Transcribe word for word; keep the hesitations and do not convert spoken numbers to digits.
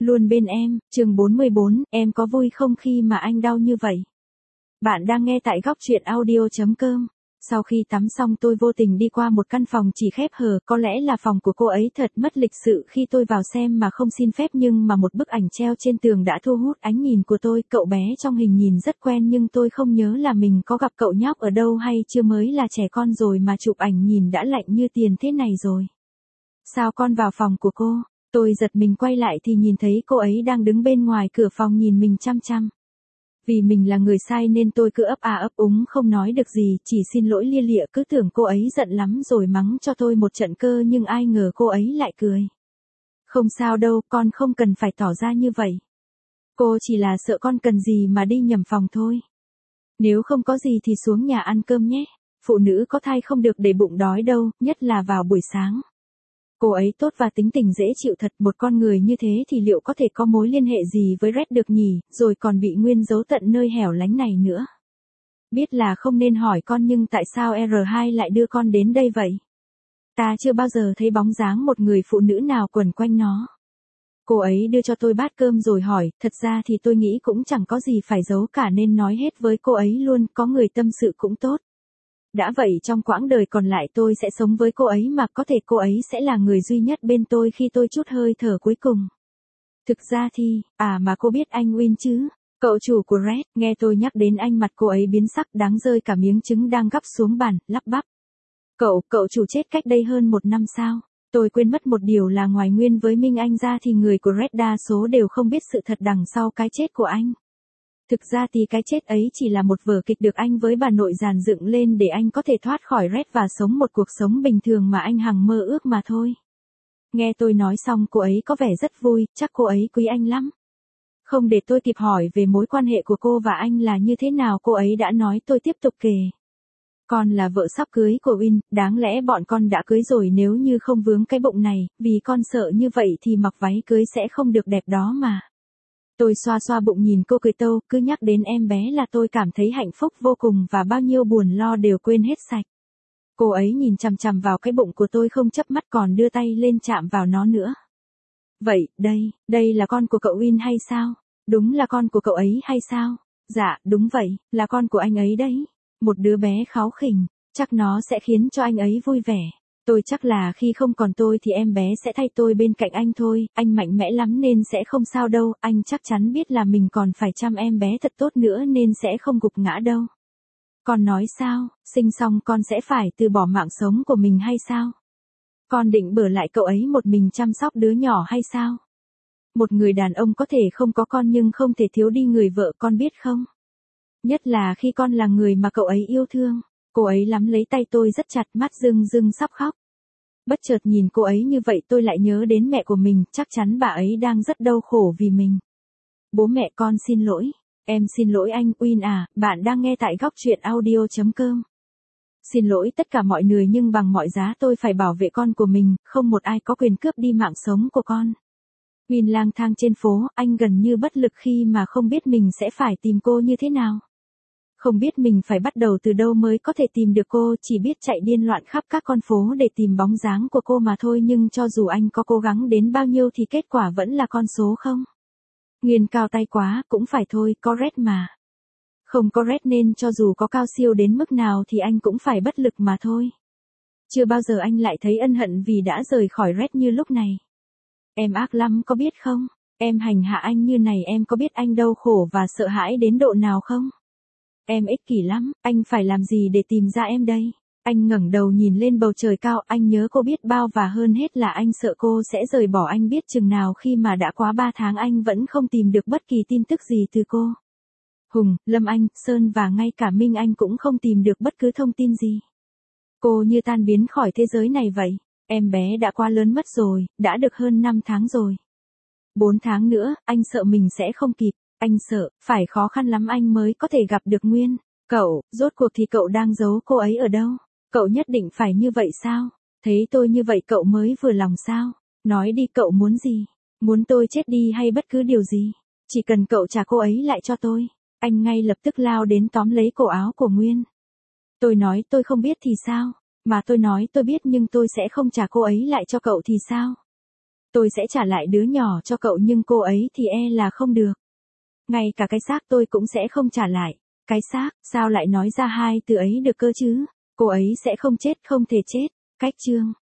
Luôn bên em, chương bốn mươi bốn, em có vui không khi mà anh đau như vậy? Bạn đang nghe tại góc truyện audio chấm com. Sau khi tắm xong tôi vô tình đi qua một căn phòng chỉ khép hờ, có lẽ là phòng của cô ấy thật mất lịch sự khi tôi vào xem mà không xin phép, nhưng mà một bức ảnh treo trên tường đã thu hút ánh nhìn của tôi. Cậu bé trong hình nhìn rất quen nhưng tôi không nhớ là mình có gặp cậu nhóc ở đâu hay chưa, mới là trẻ con rồi mà chụp ảnh nhìn đã lạnh như tiền thế này rồi. Sao con vào phòng của cô? Tôi giật mình quay lại thì nhìn thấy cô ấy đang đứng bên ngoài cửa phòng nhìn mình chăm chăm. Vì mình là người sai nên tôi cứ ấp à ấp úng không nói được gì, chỉ xin lỗi lia lịa, cứ tưởng cô ấy giận lắm rồi mắng cho tôi một trận cơ, nhưng ai ngờ cô ấy lại cười. Không sao đâu, con không cần phải tỏ ra như vậy. Cô chỉ là sợ con cần gì mà đi nhầm phòng thôi. Nếu không có gì thì xuống nhà ăn cơm nhé. Phụ nữ có thai không được để bụng đói đâu, nhất là vào buổi sáng. Cô ấy tốt và tính tình dễ chịu thật, một con người như thế thì liệu có thể có mối liên hệ gì với Red được nhỉ, rồi còn bị Nguyên giấu tận nơi hẻo lánh này nữa. Biết là không nên hỏi con nhưng tại sao R hai lại đưa con đến đây vậy? Ta chưa bao giờ thấy bóng dáng một người phụ nữ nào quẩn quanh nó. Cô ấy đưa cho tôi bát cơm rồi hỏi, thật ra thì tôi nghĩ cũng chẳng có gì phải giấu cả nên nói hết với cô ấy luôn, có người tâm sự cũng tốt. Đã vậy trong quãng đời còn lại tôi sẽ sống với cô ấy mà có thể cô ấy sẽ là người duy nhất bên tôi khi tôi trút hơi thở cuối cùng. Thực ra thì, à mà cô biết anh Win chứ? Cậu chủ của Red, nghe tôi nhắc đến anh mặt cô ấy biến sắc đáng rơi cả miếng trứng đang gắp xuống bàn, lắp bắp. Cậu, cậu chủ chết cách đây hơn một năm sao? Tôi quên mất một điều là ngoài Nguyên với Minh Anh ra thì người của Red đa số đều không biết sự thật đằng sau cái chết của anh. Thực ra thì cái chết ấy chỉ là một vở kịch được anh với bà nội dàn dựng lên để anh có thể thoát khỏi Red và sống một cuộc sống bình thường mà anh hằng mơ ước mà thôi. Nghe tôi nói xong cô ấy có vẻ rất vui, chắc cô ấy quý anh lắm. Không để tôi kịp hỏi về mối quan hệ của cô và anh là như thế nào, cô ấy đã nói, tôi tiếp tục kể. Con là vợ sắp cưới của Win, đáng lẽ bọn con đã cưới rồi nếu như không vướng cái bụng này, vì con sợ như vậy thì mặc váy cưới sẽ không được đẹp đó mà. Tôi xoa xoa bụng nhìn cô cười tâu, cứ nhắc đến em bé là tôi cảm thấy hạnh phúc vô cùng và bao nhiêu buồn lo đều quên hết sạch. Cô ấy nhìn chằm chằm vào cái bụng của tôi không chớp mắt còn đưa tay lên chạm vào nó nữa. Vậy, đây, đây là con của cậu Win hay sao? Đúng là con của cậu ấy hay sao? Dạ, đúng vậy, là con của anh ấy đấy. Một đứa bé kháu khỉnh, chắc nó sẽ khiến cho anh ấy vui vẻ. Tôi chắc là khi không còn tôi thì em bé sẽ thay tôi bên cạnh anh thôi, anh mạnh mẽ lắm nên sẽ không sao đâu, anh chắc chắn biết là mình còn phải chăm em bé thật tốt nữa nên sẽ không gục ngã đâu. Con nói sao, sinh xong con sẽ phải từ bỏ mạng sống của mình hay sao? Con định bở lại cậu ấy một mình chăm sóc đứa nhỏ hay sao? Một người đàn ông có thể không có con nhưng không thể thiếu đi người vợ, con biết không? Nhất là khi con là người mà cậu ấy yêu thương. Cô ấy nắm lấy tay tôi rất chặt, mắt rưng rưng sắp khóc. Bất chợt nhìn cô ấy như vậy tôi lại nhớ đến mẹ của mình, chắc chắn bà ấy đang rất đau khổ vì mình. Bố mẹ con xin lỗi. Em xin lỗi anh Win à, bạn đang nghe tại góc truyện audio chấm com. Xin lỗi tất cả mọi người nhưng bằng mọi giá tôi phải bảo vệ con của mình, không một ai có quyền cướp đi mạng sống của con. Win lang thang trên phố, anh gần như bất lực khi mà không biết mình sẽ phải tìm cô như thế nào. Không biết mình phải bắt đầu từ đâu mới có thể tìm được cô, chỉ biết chạy điên loạn khắp các con phố để tìm bóng dáng của cô mà thôi, nhưng cho dù anh có cố gắng đến bao nhiêu thì kết quả vẫn là con số không. Nguyên cao tay quá, cũng phải thôi, có Red mà. Không có Red nên cho dù có cao siêu đến mức nào thì anh cũng phải bất lực mà thôi. Chưa bao giờ anh lại thấy ân hận vì đã rời khỏi Red như lúc này. Em ác lắm có biết không? Em hành hạ anh như này em có biết anh đau khổ và sợ hãi đến độ nào không? Em ích kỷ lắm, anh phải làm gì để tìm ra em đây? Anh ngẩng đầu nhìn lên bầu trời cao, anh nhớ cô biết bao và hơn hết là anh sợ cô sẽ rời bỏ anh biết chừng nào khi mà đã quá ba tháng anh vẫn không tìm được bất kỳ tin tức gì từ cô. Hùng, Lâm Anh, Sơn và ngay cả Minh Anh cũng không tìm được bất cứ thông tin gì. Cô như tan biến khỏi thế giới này vậy. Em bé đã quá lớn mất rồi, đã được hơn năm tháng rồi. Bốn tháng nữa, anh sợ mình sẽ không kịp. Anh sợ, phải khó khăn lắm anh mới có thể gặp được Nguyên. Cậu, rốt cuộc thì cậu đang giấu cô ấy ở đâu? Cậu nhất định phải như vậy sao? Thấy tôi như vậy cậu mới vừa lòng sao? Nói đi cậu muốn gì? Muốn tôi chết đi hay bất cứ điều gì? Chỉ cần cậu trả cô ấy lại cho tôi. Anh ngay lập tức lao đến tóm lấy cổ áo của Nguyên. Tôi nói tôi không biết thì sao? Mà tôi nói tôi biết nhưng tôi sẽ không trả cô ấy lại cho cậu thì sao? Tôi sẽ trả lại đứa nhỏ cho cậu nhưng cô ấy thì e là không được. Ngay cả cái xác tôi cũng sẽ không trả lại. Cái xác, sao lại nói ra hai từ ấy được cơ chứ? Cô ấy sẽ không chết, không thể chết. Cách chương